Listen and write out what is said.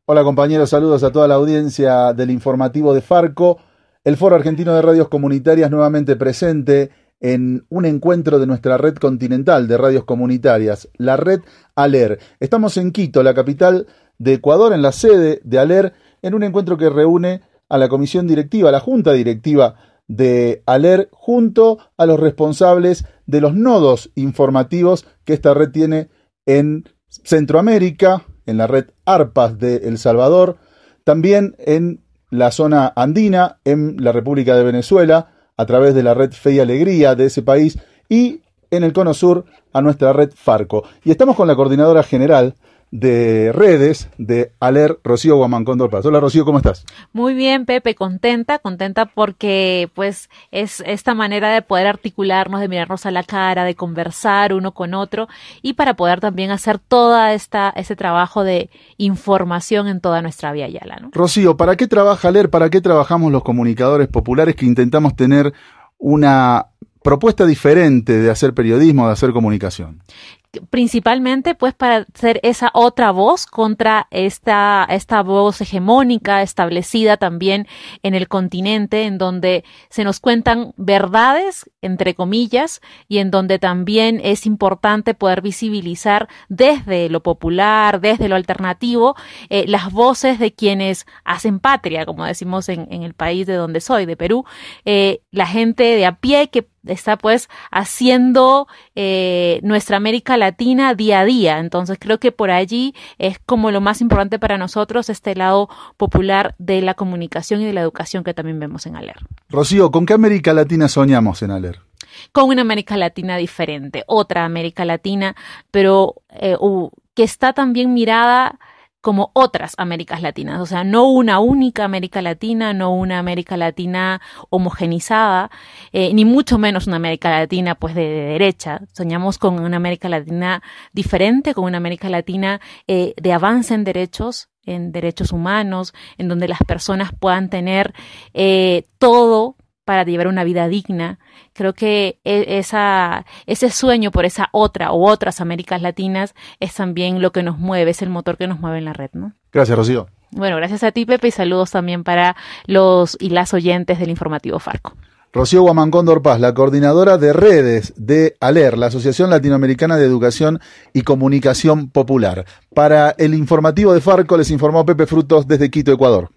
Hola compañeros, saludos a toda la audiencia del informativo de Farco. El Foro Argentino de Radios Comunitarias nuevamente presente en un encuentro de nuestra red continental de radios comunitarias, la red ALER. Estamos en Quito, la capital de Ecuador, en la sede de ALER, en un encuentro que reúne a la comisión directiva, a la junta directiva de ALER, junto a los responsables de los nodos informativos que esta red tiene en Centroamérica, en la red ARPAS de El Salvador, también en la zona andina, en la República de Venezuela, a través de la red Fe y Alegría de ese país, y en el Cono Sur a nuestra red Farco. Y estamos con la coordinadora general de redes de ALER, Rocío Guamancón Dorpaz. Hola Rocío, ¿cómo estás? Muy bien, Pepe, contenta porque pues es esta manera de poder articularnos, de mirarnos a la cara, de conversar uno con otro y para poder también hacer toda ese trabajo de información en toda nuestra Vía Yala, ¿no? Rocío, ¿para qué trabaja ALER? ¿Para qué trabajamos los comunicadores populares que intentamos tener una propuesta diferente de hacer periodismo, de hacer comunicación? Principalmente pues para ser esa otra voz contra esta voz hegemónica establecida también en el continente, en donde se nos cuentan verdades, entre comillas, y en donde también es importante poder visibilizar desde lo popular, desde lo alternativo, las voces de quienes hacen patria, como decimos en el país de donde soy, de Perú, la gente de a pie que está pues haciendo nuestra América Latina día a día. Entonces creo que por allí es como lo más importante para nosotros, este lado popular de la comunicación y de la educación que también vemos en ALER. Rocío, ¿con qué América Latina soñamos en ALER? Con una América Latina diferente, otra América Latina, pero que está también mirada como otras Américas Latinas, o sea, no una única América Latina, no una América Latina homogenizada, ni mucho menos una América Latina pues de derecha. Soñamos con una América Latina diferente, con una América Latina de avance en derechos humanos, en donde las personas puedan tener todo para llevar una vida digna. Creo que ese sueño por esa otra o otras Américas Latinas es también lo que nos mueve, es el motor que nos mueve en la red, ¿no? Gracias, Rocío. Bueno, gracias a ti, Pepe, y saludos también para los y las oyentes del informativo Farco. Rocío Guamancón Dorpaz, la coordinadora de redes de ALER, la Asociación Latinoamericana de Educación y Comunicación Popular. Para el informativo de Farco les informó Pepe Frutos desde Quito, Ecuador.